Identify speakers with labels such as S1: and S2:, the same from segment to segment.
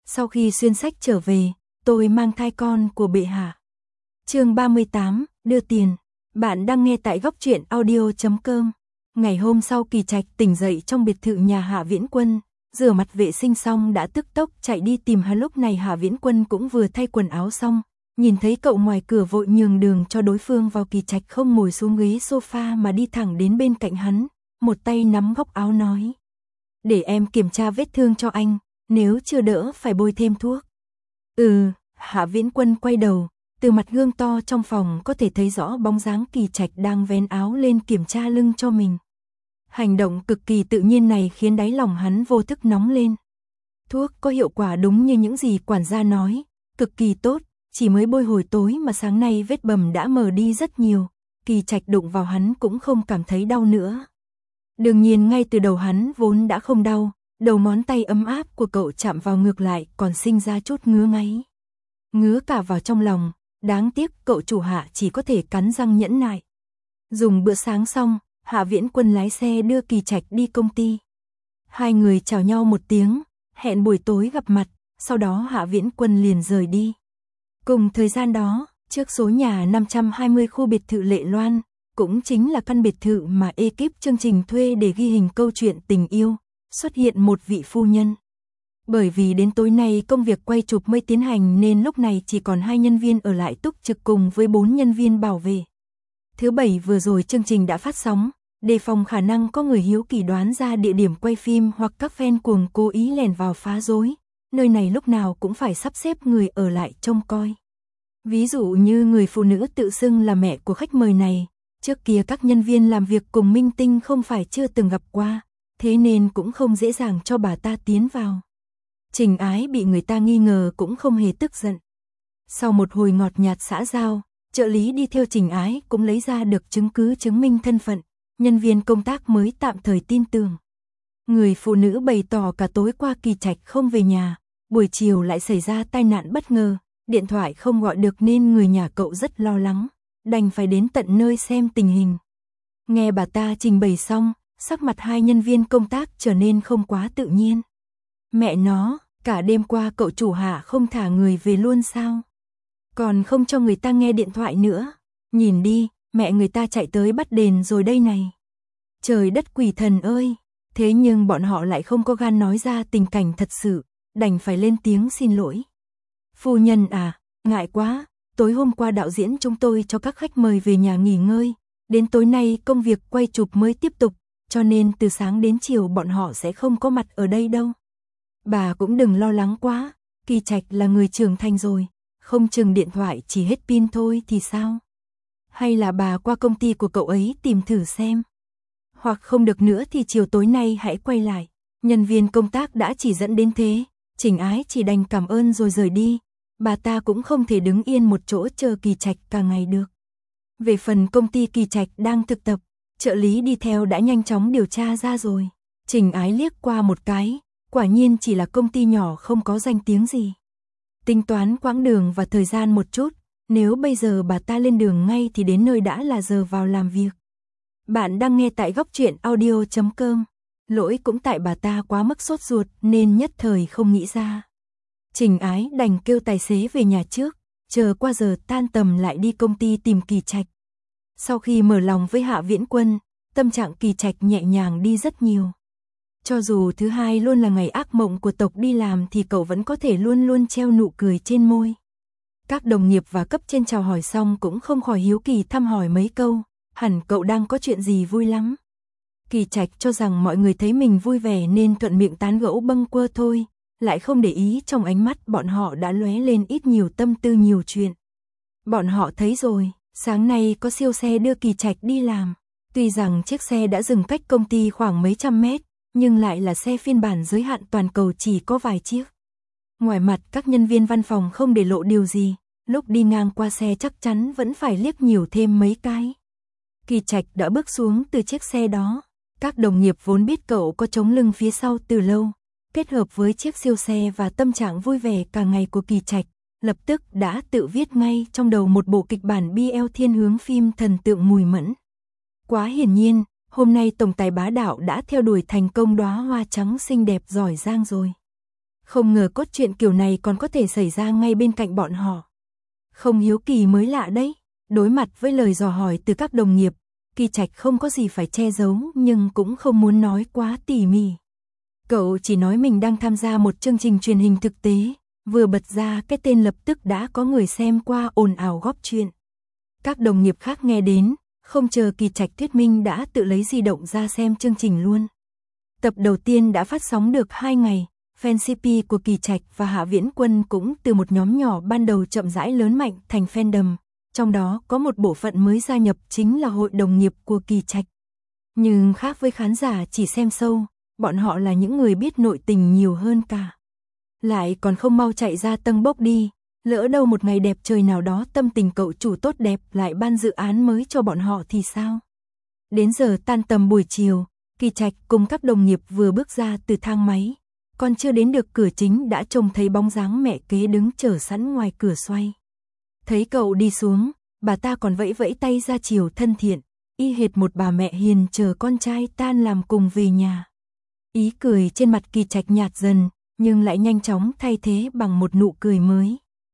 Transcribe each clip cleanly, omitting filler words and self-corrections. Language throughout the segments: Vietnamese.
S1: Sau khi xuyên sách trở về, tôi mang thai con của bệ hạ. Chương 38, đưa tiền. Bạn đang nghe tại góc truyện audio.com. Ngày hôm sau Kỳ Trạch tỉnh dậy trong biệt thự nhà Hạ Viễn Quân, rửa mặt vệ sinh xong đã tức tốc chạy đi tìm hắn. Lúc này Hạ Viễn Quân cũng vừa thay quần áo xong, nhìn thấy cậu ngoài cửa vội nhường đường cho đối phương vào. Kỳ Trạch không ngồi xuống ghế sofa mà đi thẳng đến bên cạnh hắn, một tay nắm góc áo nói: "Để em kiểm tra vết thương cho anh, nếu chưa đỡ phải bôi thêm thuốc." Hạ Viễn Quân quay đầu, từ mặt gương to trong phòng có thể thấy rõ bóng dáng Kỳ Trạch đang vén áo lên kiểm tra lưng cho mình. Hành động cực kỳ tự nhiên này khiến đáy lòng hắn vô thức nóng lên. Thuốc có hiệu quả đúng như những gì quản gia nói, cực kỳ tốt, chỉ mới bôi hồi tối mà sáng nay vết bầm đã mờ đi rất nhiều, Kỳ Trạch đụng vào hắn cũng không cảm thấy đau nữa. Đương nhiên ngay từ đầu hắn vốn đã không đau, đầu ngón tay ấm áp của cậu chạm vào ngược lại còn sinh ra chút ngứa ngáy. Ngứa cả vào trong lòng, đáng tiếc cậu chủ Hạ chỉ có thể cắn răng nhẫn nại. Dùng bữa sáng xong, Hạ Viễn Quân lái xe đưa Kỳ Trạch đi công ty. Hai người chào nhau một tiếng, hẹn buổi tối gặp mặt, sau đó Hạ Viễn Quân liền rời đi. Cùng thời gian đó, trước số nhà 520 khu biệt thự Lệ Loan, cũng chính là căn biệt thự mà ekip chương trình thuê để ghi hình câu chuyện tình yêu, xuất hiện một vị phu nhân. Bởi vì đến tối nay công việc quay chụp mới tiến hành nên lúc này chỉ còn 2 nhân viên ở lại túc trực cùng với 4 nhân viên bảo vệ. Thứ Bảy vừa rồi chương trình đã phát sóng, đề phòng khả năng có người hiếu kỳ đoán ra địa điểm quay phim hoặc các fan cuồng cố ý lẻn vào phá rối. Nơi này lúc nào cũng phải sắp xếp người ở lại trông coi. Ví dụ như người phụ nữ tự xưng là mẹ của khách mời này, trước kia các nhân viên làm việc cùng minh tinh không phải chưa từng gặp qua, thế nên cũng không dễ dàng cho bà ta tiến vào. Trình Ái bị người ta nghi ngờ cũng không hề tức giận. Sau một hồi ngọt nhạt xã giao, trợ lý đi theo Trình Ái cũng lấy ra được chứng cứ chứng minh thân phận, nhân viên công tác mới tạm thời tin tưởng. Người phụ nữ bày tỏ cả tối qua Kỳ Trạch không về nhà, buổi chiều lại xảy ra tai nạn bất ngờ, điện thoại không gọi được nên người nhà cậu rất lo lắng, đành phải đến tận nơi xem tình hình. Nghe bà ta trình bày xong, sắc mặt 2 nhân viên công tác trở nên không quá tự nhiên. Mẹ nó, cả đêm qua cậu chủ Hạ không thả người về luôn sao? Còn không cho người ta nghe điện thoại nữa. Nhìn đi, mẹ người ta chạy tới bắt đền rồi đây này. Trời đất quỷ thần ơi! Thế nhưng bọn họ lại không có gan nói ra tình cảnh thật sự, đành phải lên tiếng xin lỗi. Phu nhân à, ngại quá, tối hôm qua đạo diễn chúng tôi cho các khách mời về nhà nghỉ ngơi, đến tối nay công việc quay chụp mới tiếp tục, cho nên từ sáng đến chiều bọn họ sẽ không có mặt ở đây đâu. Bà cũng đừng lo lắng quá, Kỳ Trạch là người trưởng thành rồi, không chừng điện thoại chỉ hết pin thôi thì sao? Hay là bà qua công ty của cậu ấy tìm thử xem? Hoặc không được nữa thì chiều tối nay hãy quay lại. Nhân viên công tác đã chỉ dẫn đến thế, Trình Ái chỉ đành cảm ơn rồi rời đi. Bà ta cũng không thể đứng yên một chỗ chờ Kỳ Trạch cả ngày được. Về phần công ty Kỳ Trạch đang thực tập, trợ lý đi theo đã nhanh chóng điều tra ra rồi. Trình Ái liếc qua một cái, quả nhiên chỉ là công ty nhỏ không có danh tiếng gì. Tính toán quãng đường và thời gian một chút, nếu bây giờ bà ta lên đường ngay thì đến nơi đã là giờ vào làm việc. Bạn đang nghe tại góc truyện audio.com. Lỗi cũng tại bà ta quá mức sốt ruột nên nhất thời không nghĩ ra. Trình Ái đành kêu tài xế về nhà trước, chờ qua giờ tan tầm lại đi công ty tìm Kỳ Trạch. Sau khi mở lòng với Hạ Viễn Quân, tâm trạng Kỳ Trạch nhẹ nhàng đi rất nhiều. Cho dù thứ Hai luôn là ngày ác mộng của tộc đi làm thì cậu vẫn có thể luôn luôn treo nụ cười trên môi. Các đồng nghiệp và cấp trên chào hỏi xong cũng không khỏi hiếu kỳ thăm hỏi mấy câu, hẳn cậu đang có chuyện gì vui lắm. Kỳ Trạch cho rằng mọi người thấy mình vui vẻ nên thuận miệng tán gẫu bâng quơ thôi, lại không để ý trong ánh mắt bọn họ đã lóe lên ít nhiều tâm tư nhiều chuyện. Bọn họ thấy rồi, sáng nay có siêu xe đưa Kỳ Trạch đi làm. Tuy rằng chiếc xe đã dừng cách công ty khoảng mấy trăm mét, nhưng lại là xe phiên bản giới hạn toàn cầu chỉ có vài chiếc. Ngoài mặt các nhân viên văn phòng không để lộ điều gì, lúc đi ngang qua xe chắc chắn vẫn phải liếc nhiều thêm mấy cái. Kỳ Trạch đã bước xuống từ chiếc xe đó. Các đồng nghiệp vốn biết cậu có chống lưng phía sau từ lâu, kết hợp với chiếc siêu xe và tâm trạng vui vẻ cả ngày của Kỳ Trạch, lập tức đã tự viết ngay trong đầu một bộ kịch bản BL thiên hướng phim thần tượng mùi mẫn. Quá hiển nhiên, hôm nay tổng tài bá đạo đã theo đuổi thành công đóa hoa trắng xinh đẹp giỏi giang rồi. Không ngờ cốt truyện kiểu này còn có thể xảy ra ngay bên cạnh bọn họ. Không hiếu kỳ mới lạ đấy. Đối mặt với lời dò hỏi từ các đồng nghiệp, Kỳ Trạch không có gì phải che giấu nhưng cũng không muốn nói quá tỉ mỉ. Cậu chỉ nói mình đang tham gia một chương trình truyền hình thực tế, vừa bật ra cái tên lập tức đã có người xem qua ồn ào góp chuyện. Các đồng nghiệp khác nghe đến, không chờ Kỳ Trạch thuyết minh đã tự lấy di động ra xem chương trình luôn. Tập đầu tiên đã phát sóng được 2 ngày, fan CP của Kỳ Trạch và Hạ Viễn Quân cũng từ một nhóm nhỏ ban đầu chậm rãi lớn mạnh thành fandom, trong đó có một bộ phận mới gia nhập chính là hội đồng nghiệp của Kỳ Trạch. Nhưng khác với khán giả chỉ xem show, bọn họ là những người biết nội tình nhiều hơn cả. Lại còn không mau chạy ra tầng bốc đi, lỡ đâu một ngày đẹp trời nào đó tâm tình cậu chủ tốt đẹp lại ban dự án mới cho bọn họ thì sao? Đến giờ tan tầm buổi chiều, Kỳ Trạch cùng các đồng nghiệp vừa bước ra từ thang máy, còn chưa đến được cửa chính đã trông thấy bóng dáng mẹ kế đứng chờ sẵn ngoài cửa xoay. Thấy cậu đi xuống, bà ta còn vẫy vẫy tay ra chiều thân thiện, y hệt một bà mẹ hiền chờ con trai tan làm cùng về nhà. Ý cười trên mặt Kỳ Trạch nhạt dần, nhưng lại nhanh chóng thay thế bằng một nụ cười mới.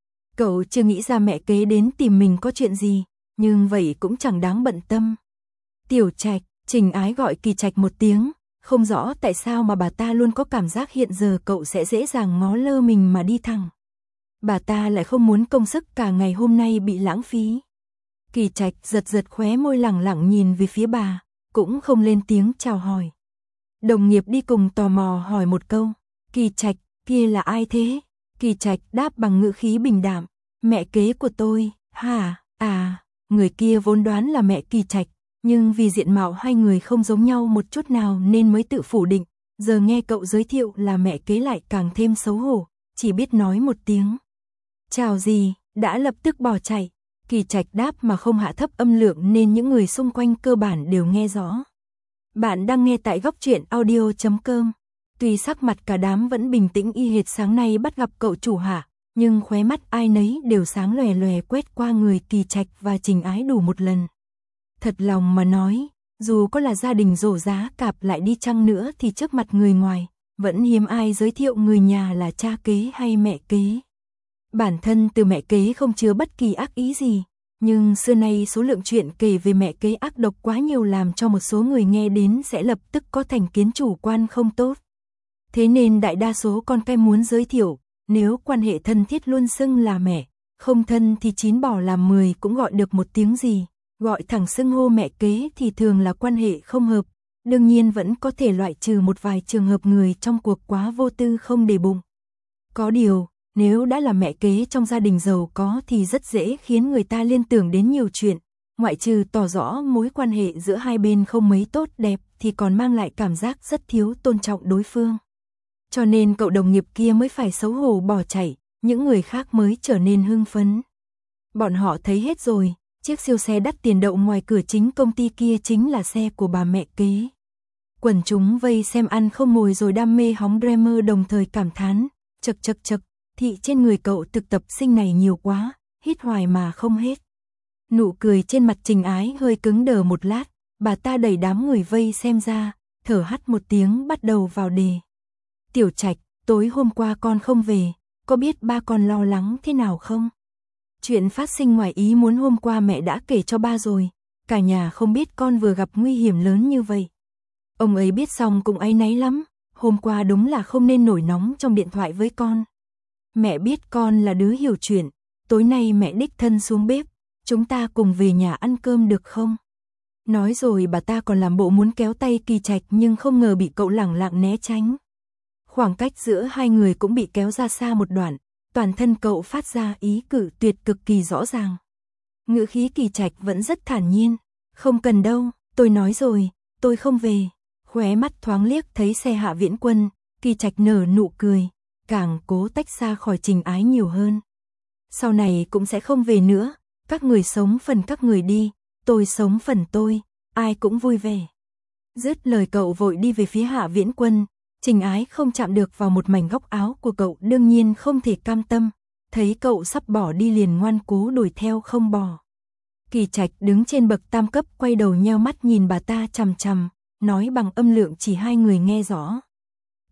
S1: Cậu chưa nghĩ ra mẹ kế đến tìm mình có chuyện gì, nhưng vậy cũng chẳng đáng bận tâm. Tiểu Trạch, Trình Ái gọi Kỳ Trạch một tiếng, không rõ tại sao mà bà ta luôn có cảm giác hiện giờ cậu sẽ dễ dàng ngó lơ mình mà đi thẳng. Bà ta lại không muốn công sức cả ngày hôm nay bị lãng phí. Kỳ Trạch giật giật khóe môi lẳng lặng nhìn về phía bà, cũng không lên tiếng chào hỏi. Đồng nghiệp đi cùng tò mò hỏi một câu, Kỳ Trạch, kia là ai thế? Kỳ Trạch đáp bằng ngữ khí bình đạm, mẹ kế của tôi. Hả? À, người kia vốn đoán là mẹ Kỳ Trạch, nhưng vì diện mạo hai người không giống nhau một chút nào nên mới tự phủ định, giờ nghe cậu giới thiệu là mẹ kế lại càng thêm xấu hổ, chỉ biết nói một tiếng. Chào gì, đã lập tức bỏ chạy. Kỳ Trạch đáp mà không hạ thấp âm lượng nên những người xung quanh cơ bản đều nghe rõ. Bạn đang nghe tại góc truyện audio.com. Tuy sắc mặt cả đám vẫn bình tĩnh y hệt sáng nay bắt gặp cậu chủ Hạ, nhưng khóe mắt ai nấy đều sáng lòe lòe quét qua người Kỳ Trạch và Trình Ái đủ một lần. Thật lòng mà nói, dù có là gia đình rổ giá cạp lại đi chăng nữa thì trước mặt người ngoài, vẫn hiếm ai giới thiệu người nhà là cha kế hay mẹ kế. Bản thân từ mẹ kế không chứa bất kỳ ác ý gì, nhưng xưa nay số lượng chuyện kể về mẹ kế ác độc quá nhiều làm cho một số người nghe đến sẽ lập tức có thành kiến chủ quan không tốt. Thế nên đại đa số con cái muốn giới thiệu, nếu quan hệ thân thiết luôn xưng là mẹ, không thân thì 9 bỏ làm 10 cũng gọi được một tiếng gì, gọi thẳng xưng hô mẹ kế thì thường là quan hệ không hợp, đương nhiên vẫn có thể loại trừ một vài trường hợp người trong cuộc quá vô tư không để bụng. Có điều, nếu đã là mẹ kế trong gia đình giàu có thì rất dễ khiến người ta liên tưởng đến nhiều chuyện, ngoại trừ tỏ rõ mối quan hệ giữa hai bên không mấy tốt đẹp thì còn mang lại cảm giác rất thiếu tôn trọng đối phương. Cho nên cậu đồng nghiệp kia mới phải xấu hổ bỏ chạy, những người khác mới trở nên hưng phấn. Bọn họ thấy hết rồi, chiếc siêu xe đắt tiền đậu ngoài cửa chính công ty kia chính là xe của bà mẹ kế. Quần chúng vây xem ăn không ngồi rồi đam mê hóng Dreamer đồng thời cảm thán, chậc chậc chậc, thị trên người cậu thực tập sinh này nhiều quá, hít hoài mà không hết. Nụ cười trên mặt Trình Ái hơi cứng đờ một lát, bà ta đẩy đám người vây xem ra, thở hắt một tiếng bắt đầu vào đề. Tiểu Trạch, tối hôm qua con không về, có biết ba con lo lắng thế nào không? Chuyện phát sinh ngoài ý muốn hôm qua mẹ đã kể cho ba rồi, cả nhà không biết con vừa gặp nguy hiểm lớn như vậy. Ông ấy biết xong cũng áy náy lắm, hôm qua đúng là không nên nổi nóng trong điện thoại với con. Mẹ biết con là đứa hiểu chuyện, tối nay mẹ đích thân xuống bếp, chúng ta cùng về nhà ăn cơm được không? Nói rồi bà ta còn làm bộ muốn kéo tay Kỳ Trạch nhưng không ngờ bị cậu lẳng lặng né tránh. Khoảng cách giữa hai người cũng bị kéo ra xa một đoạn, toàn thân cậu phát ra ý cự tuyệt cực kỳ rõ ràng. Ngữ khí Kỳ Trạch vẫn rất thản nhiên, không cần đâu, tôi nói rồi, tôi không về. Khóe mắt thoáng liếc thấy xe Hạ Viễn Quân, Kỳ Trạch nở nụ cười, càng cố tách xa khỏi Trình Ái nhiều hơn. Sau này cũng sẽ không về nữa, các người sống phần các người đi, tôi sống phần tôi, ai cũng vui vẻ. Dứt lời cậu vội đi về phía Hạ Viễn Quân, Trình Ái không chạm được vào một mảnh góc áo của cậu đương nhiên không thể cam tâm, thấy cậu sắp bỏ đi liền ngoan cố đuổi theo không bỏ. Kỳ Trạch đứng trên bậc tam cấp quay đầu nheo mắt nhìn bà ta chằm chằm, nói bằng âm lượng chỉ hai người nghe rõ.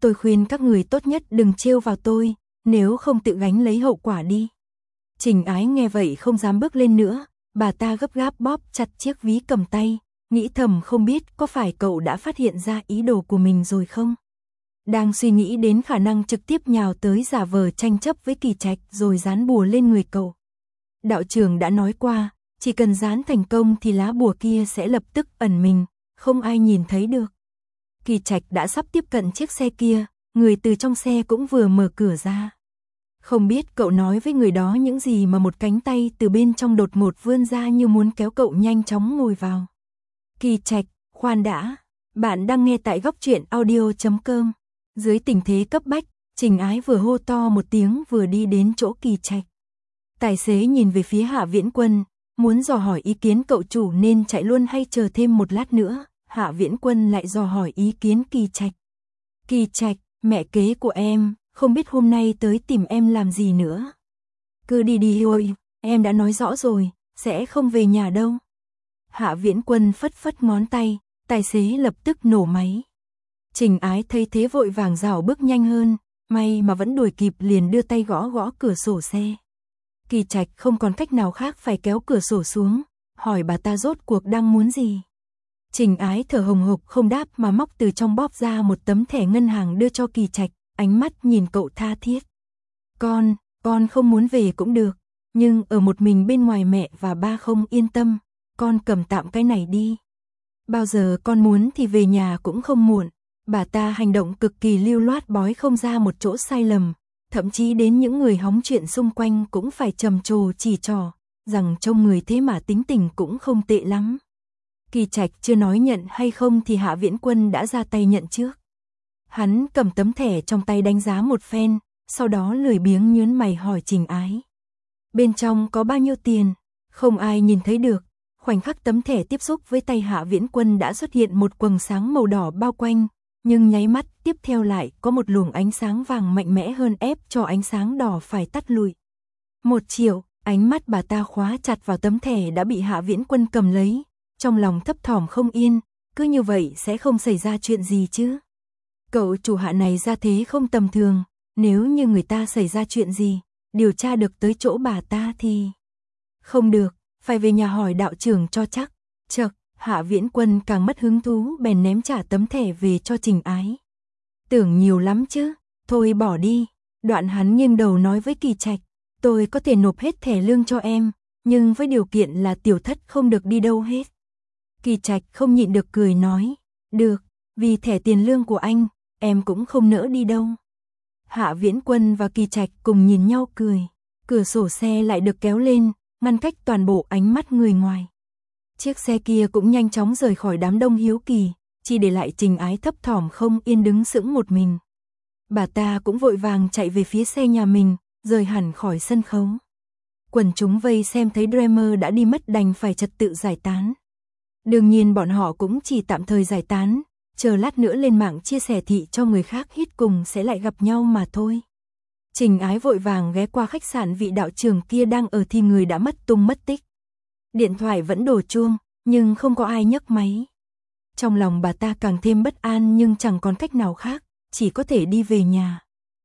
S1: Tôi khuyên các người tốt nhất đừng trêu vào tôi, nếu không tự gánh lấy hậu quả đi. Trình Ái nghe vậy không dám bước lên nữa, bà ta gấp gáp bóp chặt chiếc ví cầm tay, nghĩ thầm không biết có phải cậu đã phát hiện ra ý đồ của mình rồi không? Đang suy nghĩ đến khả năng trực tiếp nhào tới giả vờ tranh chấp với Kỳ Trạch rồi dán bùa lên người cậu. Đạo trưởng đã nói qua, chỉ cần dán thành công thì lá bùa kia sẽ lập tức ẩn mình, không ai nhìn thấy được. Kỳ Trạch đã sắp tiếp cận chiếc xe kia, người từ trong xe cũng vừa mở cửa ra. Không biết cậu nói với người đó những gì mà một cánh tay từ bên trong đột ngột vươn ra như muốn kéo cậu nhanh chóng ngồi vào. Kỳ Trạch, khoan đã, bạn đang nghe tại góc truyện audio.com. Dưới tình thế cấp bách, Trình Ái vừa hô to một tiếng vừa đi đến chỗ Kỳ Trạch. Tài xế nhìn về phía Hạ Viễn Quân, muốn dò hỏi ý kiến cậu chủ nên chạy luôn hay chờ thêm một lát nữa. Hạ Viễn Quân lại dò hỏi ý kiến Kỳ Trạch. Kỳ Trạch, mẹ kế của em, không biết hôm nay tới tìm em làm gì nữa. Cứ đi đi thôi, em đã nói rõ rồi, sẽ không về nhà đâu. Hạ Viễn Quân phất phất ngón tay, tài xế lập tức nổ máy. Trình Ái thấy thế vội vàng rảo bước nhanh hơn, may mà vẫn đuổi kịp liền đưa tay gõ gõ cửa sổ xe. Kỳ Trạch không còn cách nào khác phải kéo cửa sổ xuống, hỏi bà ta rốt cuộc đang muốn gì. Trình Ái thở hồng hộc không đáp mà móc từ trong bóp ra một tấm thẻ ngân hàng đưa cho Kỳ Trạch, ánh mắt nhìn cậu tha thiết. Con không muốn về cũng được, nhưng ở một mình bên ngoài mẹ và ba không yên tâm, con cầm tạm cái này đi. Bao giờ con muốn thì về nhà cũng không muộn. Bà ta hành động cực kỳ lưu loát bói không ra một chỗ sai lầm, thậm chí đến những người hóng chuyện xung quanh cũng phải trầm trồ chỉ trỏ, rằng trông người thế mà tính tình cũng không tệ lắm. Kỳ Trạch chưa nói nhận hay không thì Hạ Viễn Quân đã ra tay nhận trước. Hắn cầm tấm thẻ trong tay đánh giá một phen, sau đó lười biếng nhớn mày hỏi Trình Ái. Bên trong có bao nhiêu tiền? Không ai nhìn thấy được. Khoảnh khắc tấm thẻ tiếp xúc với tay Hạ Viễn Quân đã xuất hiện một quầng sáng màu đỏ bao quanh, nhưng nháy mắt tiếp theo lại có một luồng ánh sáng vàng mạnh mẽ hơn ép cho ánh sáng đỏ phải tắt lụi. 1 triệu, ánh mắt bà ta khóa chặt vào tấm thẻ đã bị Hạ Viễn Quân cầm lấy, trong lòng thấp thỏm không yên, cứ như vậy sẽ không xảy ra chuyện gì chứ. Cậu chủ Hạ này ra thế không tầm thường, nếu như người ta xảy ra chuyện gì, điều tra được tới chỗ bà ta thì... Không được, phải về nhà hỏi đạo trưởng cho chắc. Chậc, Hạ Viễn Quân càng mất hứng thú bèn ném trả tấm thẻ về cho Trình Ái. Tưởng nhiều lắm chứ, thôi bỏ đi. Đoạn hắn nghiêng đầu nói với Kỳ Trạch, tôi có thể nộp hết thẻ lương cho em, nhưng với điều kiện là tiểu thất không được đi đâu hết. Kỳ Trạch không nhịn được cười nói, được, vì thẻ tiền lương của anh, em cũng không nỡ đi đâu. Hạ Viễn Quân và Kỳ Trạch cùng nhìn nhau cười, cửa sổ xe lại được kéo lên, ngăn cách toàn bộ ánh mắt người ngoài. Chiếc xe kia cũng nhanh chóng rời khỏi đám đông hiếu kỳ, chỉ để lại Trình Ái thấp thỏm không yên đứng sững một mình. Bà ta cũng vội vàng chạy về phía xe nhà mình, rời hẳn khỏi sân khấu. Quần chúng vây xem thấy Dreamer đã đi mất đành phải trật tự giải tán. Đương nhiên bọn họ cũng chỉ tạm thời giải tán, chờ lát nữa lên mạng chia sẻ thị cho người khác hít cùng sẽ lại gặp nhau mà thôi. Trình Ái vội vàng ghé qua khách sạn vị đạo trưởng kia đang ở thì người đã mất tung mất tích. Điện thoại vẫn đổ chuông, nhưng không có ai nhấc máy. Trong lòng bà ta càng thêm bất an nhưng chẳng còn cách nào khác, chỉ có thể đi về nhà.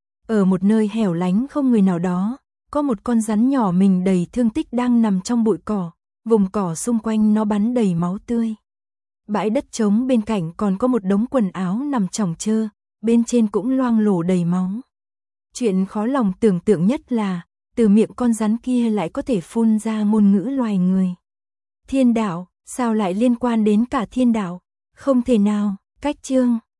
S1: Ở một nơi hẻo lánh không người nào đó, có một con rắn nhỏ mình đầy thương tích đang nằm trong bụi cỏ, vùng cỏ xung quanh nó bắn đầy máu tươi. Bãi đất trống bên cạnh còn có một đống quần áo nằm chồng chơ, bên trên cũng loang lổ đầy máu. Chuyện khó lòng tưởng tượng nhất là, từ miệng con rắn kia lại có thể phun ra ngôn ngữ loài người. Thiên đạo, sao lại liên quan đến cả thiên đạo? Không thể nào, cách chương.